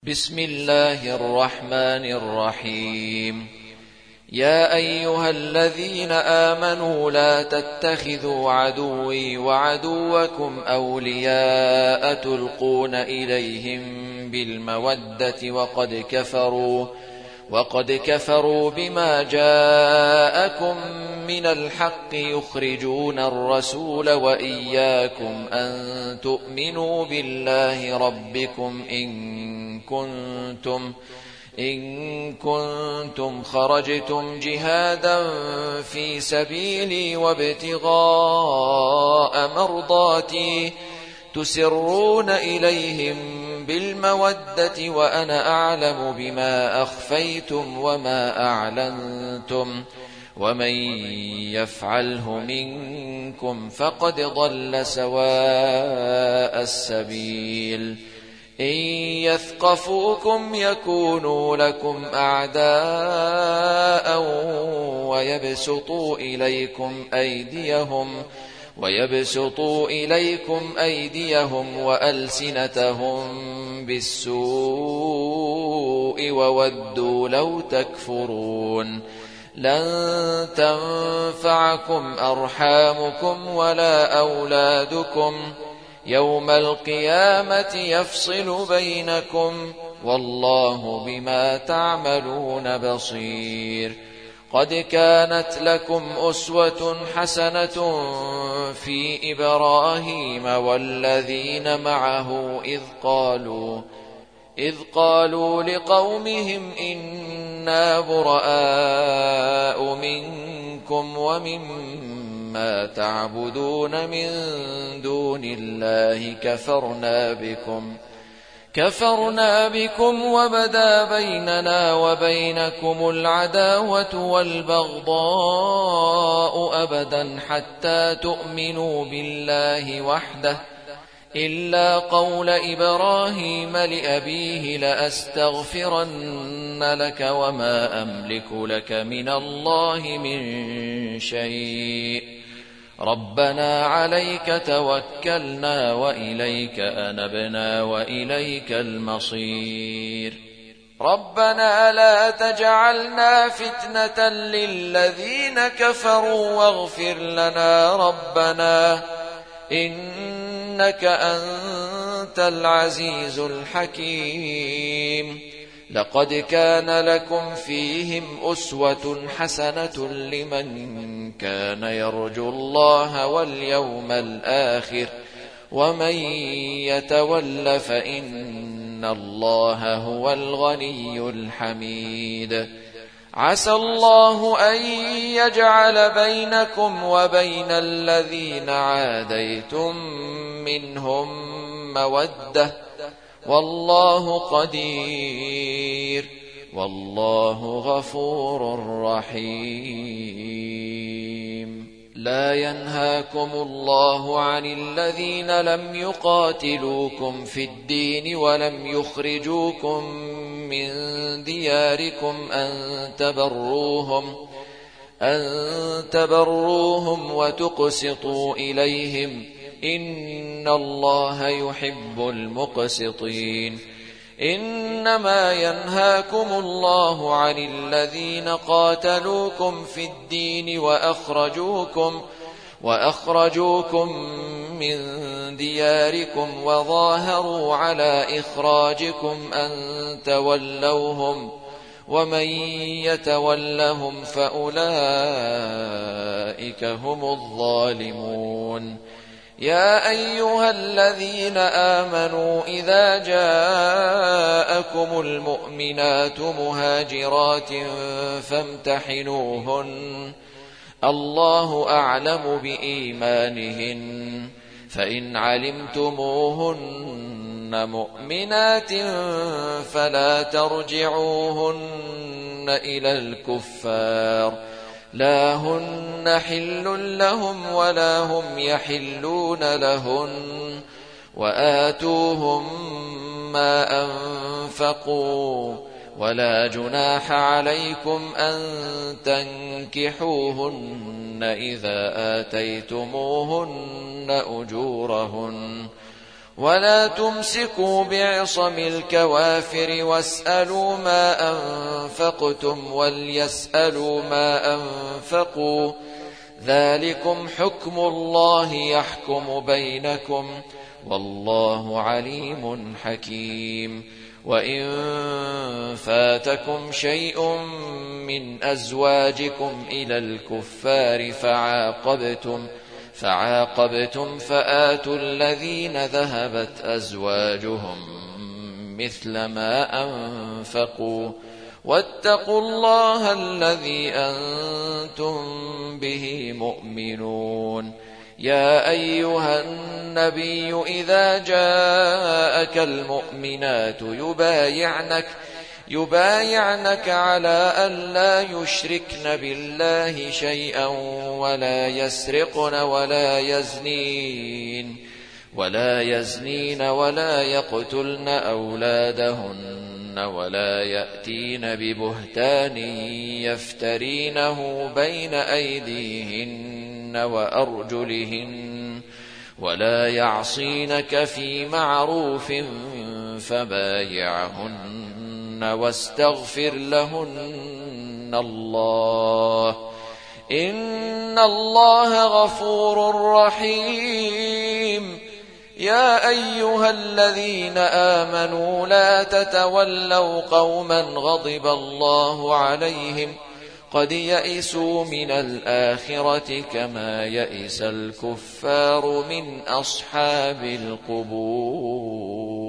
بسم الله الرحمن الرحيم. يا أيها الذين آمنوا لا تتخذوا عدوي وعدوكم أولياء تلقون إليهم بالمودة وقد كفروا بما جاءكم من الحق يخرجون الرسول وإياكم أن تؤمنوا بالله ربكم إن كنتم خرجتم جهادا في سبيلي وابتغاء مرضاتي تسرون إليهم بالمودة وأنا أعلم بما أخفيتم وما أعلنتم ومن يفعله منكم فقد ضل سواء السبيل. إن يثقفوكم يكونوا لكم أعداء ويبسطوا إليكم أيديهم وألسنتهم بالسوء وودوا لو تكفرون. لن تنفعكم أرحامكم ولا أولادكم يوم القيامة يفصل بينكم والله بما تعملون بصير. قد كانت لكم أسوة حسنة في إبراهيم والذين معه إذ قالوا لقومهم إنا براء منكم ومما تعبدون من دون الله كفرنا بكم وبدا بيننا وبينكم العداوة والبغضاء أبدا حتى تؤمنوا بالله وحده إلا قول إبراهيم لأبيه لأستغفرن لك وما أملك لك من الله من شيء ربنا عليك توكلنا وإليك أنبنا وإليك المصير. ربنا لا تجعلنا فتنة للذين كفروا واغفر لنا ربنا إنك أنت العزيز الحكيم. لقد كان لكم فيهم أسوة حسنة لمن كان يرجو الله واليوم الآخر ومن يتول فإن الله هو الغني الحميد. عسى الله أن يجعل بينكم وبين الذين عاديتم منهم مودة والله قدير والله غفور رحيم. لا ينهاكم الله عن الذين لم يقاتلوكم في الدين ولم يخرجوكم من دياركم أن تبروهم وتقسطوا إليهم إن الله يحب المقسطين. إنما ينهاكم الله عن الذين قاتلوكم في الدين وأخرجوكم من دياركم وظاهروا على إخراجكم أن تولوهم ومن يتولهم فأولئك هم الظالمون. يا أيها الذين آمنوا إذا جاءكم المؤمنات مهاجرات فامتحنوهن الله أعلم بإيمانهن فإن علمتموهن مؤمنات فلا ترجعوهن إلى الكفار لا هن حل لهم ولا هم يحلون لهن وآتوهم ما أنفقوا ولا جناح عليكم أن تنكحوهن إذا آتيتموهن أجورهن ولا تمسكوا بعصم الكوافر واسألوا ما أنفقتم وليسألوا ما أنفقوا ذلكم حكم الله يحكم بينكم والله عليم حكيم وإن فاتكم شيء من أزواجكم إلى الكفار فعاقبتم فآتوا الذين ذهبت أزواجهم مثل ما أنفقوا واتقوا الله الذي أنتم به مؤمنون يا أيها النبي إذا جاءك المؤمنات يبايعنك على أن لا يشركن بالله شيئا ولا يسرقن ولا يزنين ولا يقتلن أولادهن ولا يأتين ببهتان يفترينه بين أيديهن وأرجلهن ولا يعصينك في معروف فبايعهن واستغفر لهن الله إن الله غفور رحيم يا أيها الذين آمنوا لا تتولوا قوما غضب الله عليهم قد يئسوا من الآخرة كما يئس الكفار من أصحاب القبور.